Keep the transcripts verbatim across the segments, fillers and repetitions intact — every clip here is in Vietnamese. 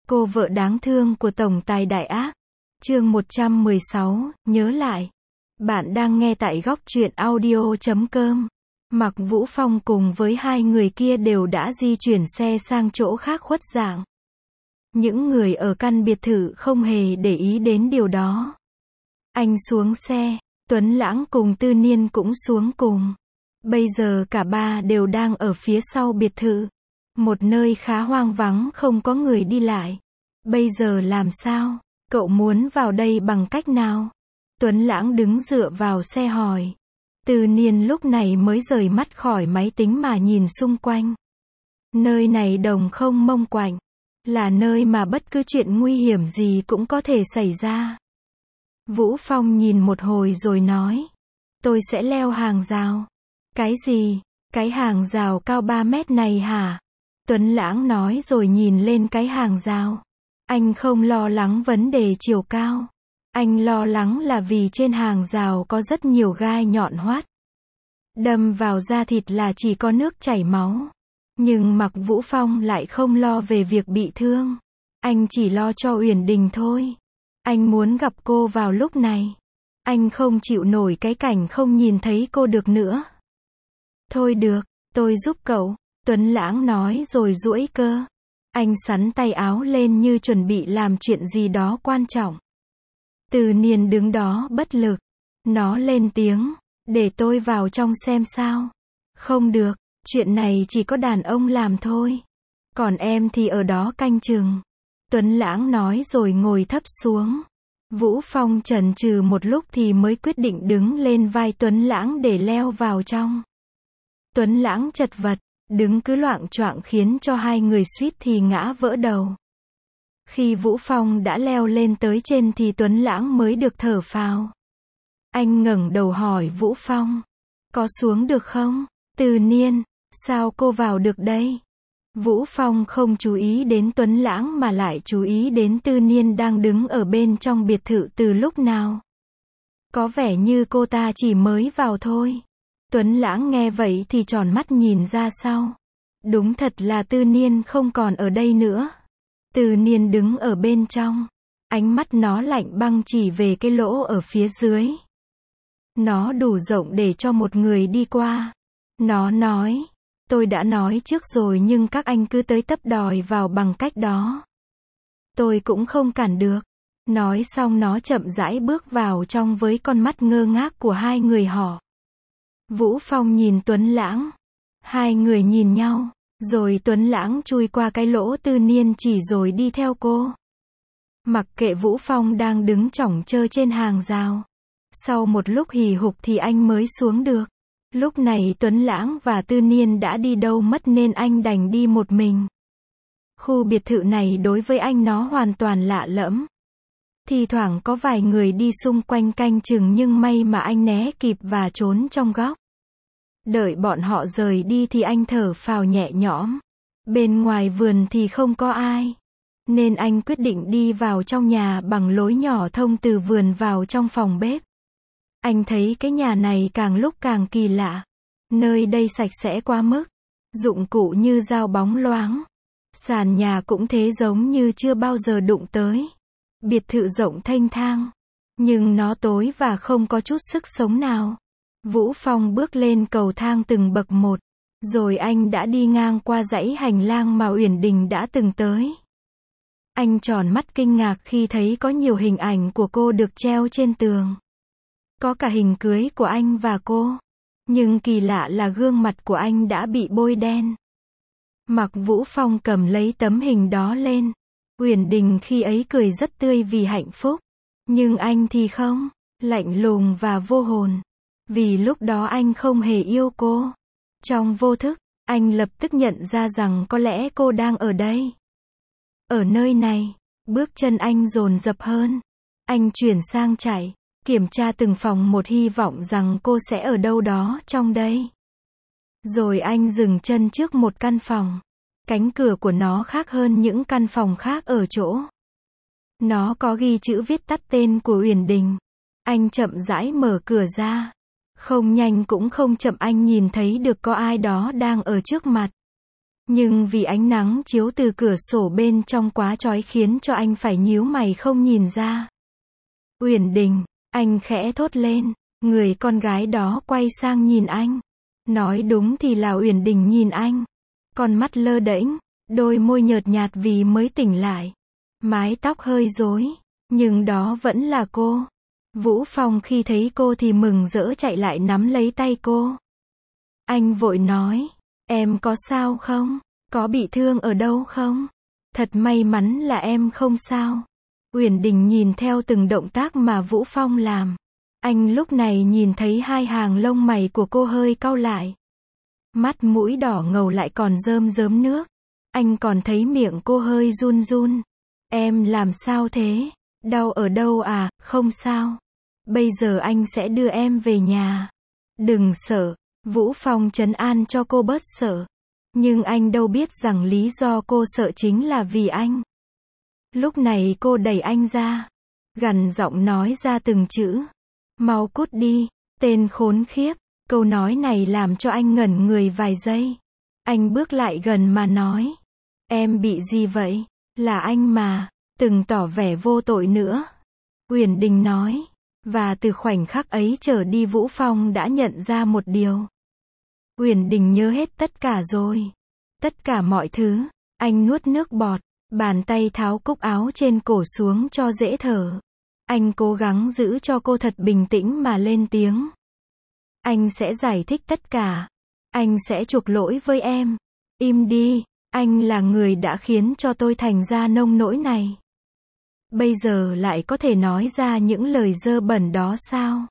Cô vợ đáng thương của tổng tài đại ác. Chương một trăm mười sáu, nhớ lại. Bạn đang nghe tại góc truyện audio chấm com. Mạc Vũ Phong cùng với hai người kia đều đã di chuyển xe sang chỗ khác khuất dạng. Những người ở căn biệt thự không hề để ý đến điều đó. Anh xuống xe, Tuấn Lãng cùng Tư Niên cũng xuống cùng. Bây giờ cả ba đều đang ở phía sau biệt thự. Một nơi khá hoang vắng không có người đi lại. Bây giờ làm sao? Cậu muốn vào đây bằng cách nào? Tuấn Lãng đứng dựa vào xe hỏi. Tư Niên lúc này mới rời mắt khỏi máy tính mà nhìn xung quanh. Nơi này đồng không mông quạnh. Là nơi mà bất cứ chuyện nguy hiểm gì cũng có thể xảy ra. Vũ Phong nhìn một hồi rồi nói. Tôi sẽ leo hàng rào. Cái gì? Cái hàng rào cao ba mét này hả? Tuấn Lãng nói rồi nhìn lên cái hàng rào. Anh không lo lắng vấn đề chiều cao. Anh lo lắng là vì trên hàng rào có rất nhiều gai nhọn hoắt. Đâm vào da thịt là chỉ có nước chảy máu. Nhưng Mạc Vũ Phong lại không lo về việc bị thương. Anh chỉ lo cho Uyển Đình thôi. Anh muốn gặp cô vào lúc này. Anh không chịu nổi cái cảnh không nhìn thấy cô được nữa. Thôi được, tôi giúp cậu, Tuấn Lãng nói rồi duỗi cơ. Anh xắn tay áo lên như chuẩn bị làm chuyện gì đó quan trọng. Tư Niên đứng đó bất lực. Nó lên tiếng, để tôi vào trong xem sao. Không được, chuyện này chỉ có đàn ông làm thôi. Còn em thì ở đó canh chừng. Tuấn Lãng nói rồi ngồi thấp xuống. Vũ Phong chần chừ một lúc thì mới quyết định đứng lên vai Tuấn Lãng để leo vào trong. Tuấn Lãng chật vật, đứng cứ loạng choạng khiến cho hai người suýt thì ngã vỡ đầu. Khi Vũ Phong đã leo lên tới trên thì Tuấn Lãng mới được thở phào. Anh ngẩng đầu hỏi Vũ Phong. Có xuống được không? Tư Niên, sao cô vào được đây? Vũ Phong không chú ý đến Tuấn Lãng mà lại chú ý đến Tư Niên đang đứng ở bên trong biệt thự từ lúc nào. Có vẻ như cô ta chỉ mới vào thôi. Tuấn Lãng nghe vậy thì tròn mắt nhìn ra sau. Đúng thật là Tư Niên không còn ở đây nữa. Tư Niên đứng ở bên trong. Ánh mắt nó lạnh băng chỉ về cái lỗ ở phía dưới. Nó đủ rộng để cho một người đi qua. Nó nói. Tôi đã nói trước rồi nhưng các anh cứ tới tấp đòi vào bằng cách đó. Tôi cũng không cản được. Nói xong nó chậm rãi bước vào trong với con mắt ngơ ngác của hai người họ. Vũ Phong nhìn Tuấn Lãng. Hai người nhìn nhau. Rồi Tuấn Lãng chui qua cái lỗ Tư Niên chỉ rồi đi theo cô. Mặc kệ Vũ Phong đang đứng chỏng chơ trên hàng rào. Sau một lúc hì hục thì anh mới xuống được. Lúc này Tuấn Lãng và Tư Niên đã đi đâu mất nên anh đành đi một mình. Khu biệt thự này đối với anh nó hoàn toàn lạ lẫm. Thì thoảng có vài người đi xung quanh canh chừng nhưng may mà anh né kịp và trốn trong góc. Đợi bọn họ rời đi thì anh thở phào nhẹ nhõm. Bên ngoài vườn thì không có ai. Nên anh quyết định đi vào trong nhà bằng lối nhỏ thông từ vườn vào trong phòng bếp. Anh thấy cái nhà này càng lúc càng kỳ lạ. Nơi đây sạch sẽ quá mức. Dụng cụ như dao bóng loáng. Sàn nhà cũng thế giống như chưa bao giờ đụng tới. Biệt thự rộng thênh thang. Nhưng nó tối và không có chút sức sống nào. Vũ Phong bước lên cầu thang từng bậc một. Rồi anh đã đi ngang qua dãy hành lang mà Uyển Đình đã từng tới. Anh tròn mắt kinh ngạc khi thấy có nhiều hình ảnh của cô được treo trên tường. Có cả hình cưới của anh và cô. Nhưng kỳ lạ là gương mặt của anh đã bị bôi đen. Mạc Vũ Phong cầm lấy tấm hình đó lên. Uyển Đình khi ấy cười rất tươi vì hạnh phúc. Nhưng anh thì không. Lạnh lùng và vô hồn. Vì lúc đó anh không hề yêu cô. Trong vô thức, anh lập tức nhận ra rằng có lẽ cô đang ở đây. Ở nơi này, bước chân anh dồn dập hơn. Anh chuyển sang chạy. Kiểm tra từng phòng một hy vọng rằng cô sẽ ở đâu đó trong đây. Rồi anh dừng chân trước một căn phòng. Cánh cửa của nó khác hơn những căn phòng khác ở chỗ. Nó có ghi chữ viết tắt tên của Uyển Đình. Anh chậm rãi mở cửa ra. Không nhanh cũng không chậm anh nhìn thấy được có ai đó đang ở trước mặt. Nhưng vì ánh nắng chiếu từ cửa sổ bên trong quá chói khiến cho anh phải nhíu mày không nhìn ra. Uyển Đình, anh khẽ thốt lên. Người con gái đó quay sang nhìn anh. Nói đúng thì là Uyển Đình nhìn anh. Con mắt lơ đễnh, đôi môi nhợt nhạt vì mới tỉnh lại. Mái tóc hơi rối, nhưng đó vẫn là cô. Vũ Phong khi thấy cô thì mừng rỡ chạy lại nắm lấy tay cô. Anh vội nói, em có sao không? Có bị thương ở đâu không? Thật may mắn là em không sao. Uyển Đình nhìn theo từng động tác mà Vũ Phong làm. Anh lúc này nhìn thấy hai hàng lông mày của cô hơi cau lại. Mắt mũi đỏ ngầu lại còn rơm rớm nước. Anh còn thấy miệng cô hơi run run. Em làm sao thế? Đau ở đâu à? Không sao. Bây giờ anh sẽ đưa em về nhà. Đừng sợ. Vũ Phong trấn an cho cô bớt sợ. Nhưng anh đâu biết rằng lý do cô sợ chính là vì anh. Lúc này cô đẩy anh ra. Gằn giọng nói ra từng chữ. Mau cút đi, tên khốn khiếp. Câu nói này làm cho anh ngẩn người vài giây. Anh bước lại gần mà nói. Em bị gì vậy? Là anh mà. Từng tỏ vẻ vô tội nữa. Uyển Đình nói. Và từ khoảnh khắc ấy trở đi Vũ Phong đã nhận ra một điều. Uyển Đình nhớ hết tất cả rồi. Tất cả mọi thứ. Anh nuốt nước bọt. Bàn tay tháo cúc áo trên cổ xuống cho dễ thở. Anh cố gắng giữ cho cô thật bình tĩnh mà lên tiếng. Anh sẽ giải thích tất cả. Anh sẽ chuộc lỗi với em. Im đi. Anh là người đã khiến cho tôi thành ra nông nỗi này. Bây giờ lại có thể nói ra những lời dơ bẩn đó sao?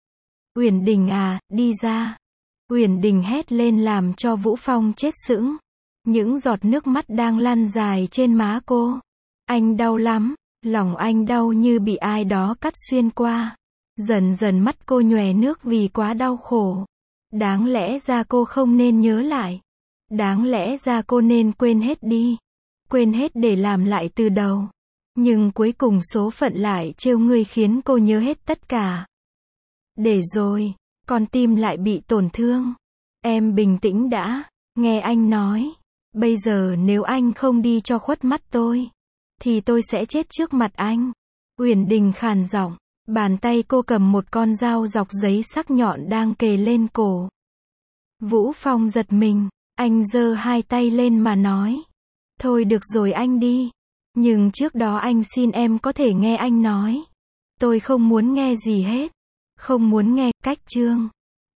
Uyển Đình à, đi ra. Uyển Đình hét lên làm cho Vũ Phong chết sững. Những giọt nước mắt đang lăn dài trên má cô. Anh đau lắm. Lòng anh đau như bị ai đó cắt xuyên qua. Dần dần mắt cô nhòe nước vì quá đau khổ. Đáng lẽ ra cô không nên nhớ lại. Đáng lẽ ra cô nên quên hết đi. Quên hết để làm lại từ đầu. Nhưng cuối cùng số phận lại trêu ngươi khiến cô nhớ hết tất cả. Để rồi, con tim lại bị tổn thương. Em bình tĩnh đã. Nghe anh nói. Bây giờ nếu anh không đi cho khuất mắt tôi, thì tôi sẽ chết trước mặt anh. Uyển Đình khàn giọng. Bàn tay cô cầm một con dao dọc giấy sắc nhọn đang kề lên cổ. Vũ Phong giật mình. Anh giơ hai tay lên mà nói. Thôi được rồi anh đi. Nhưng trước đó anh xin em có thể nghe anh nói. Tôi không muốn nghe gì hết. Không muốn nghe. Cách chương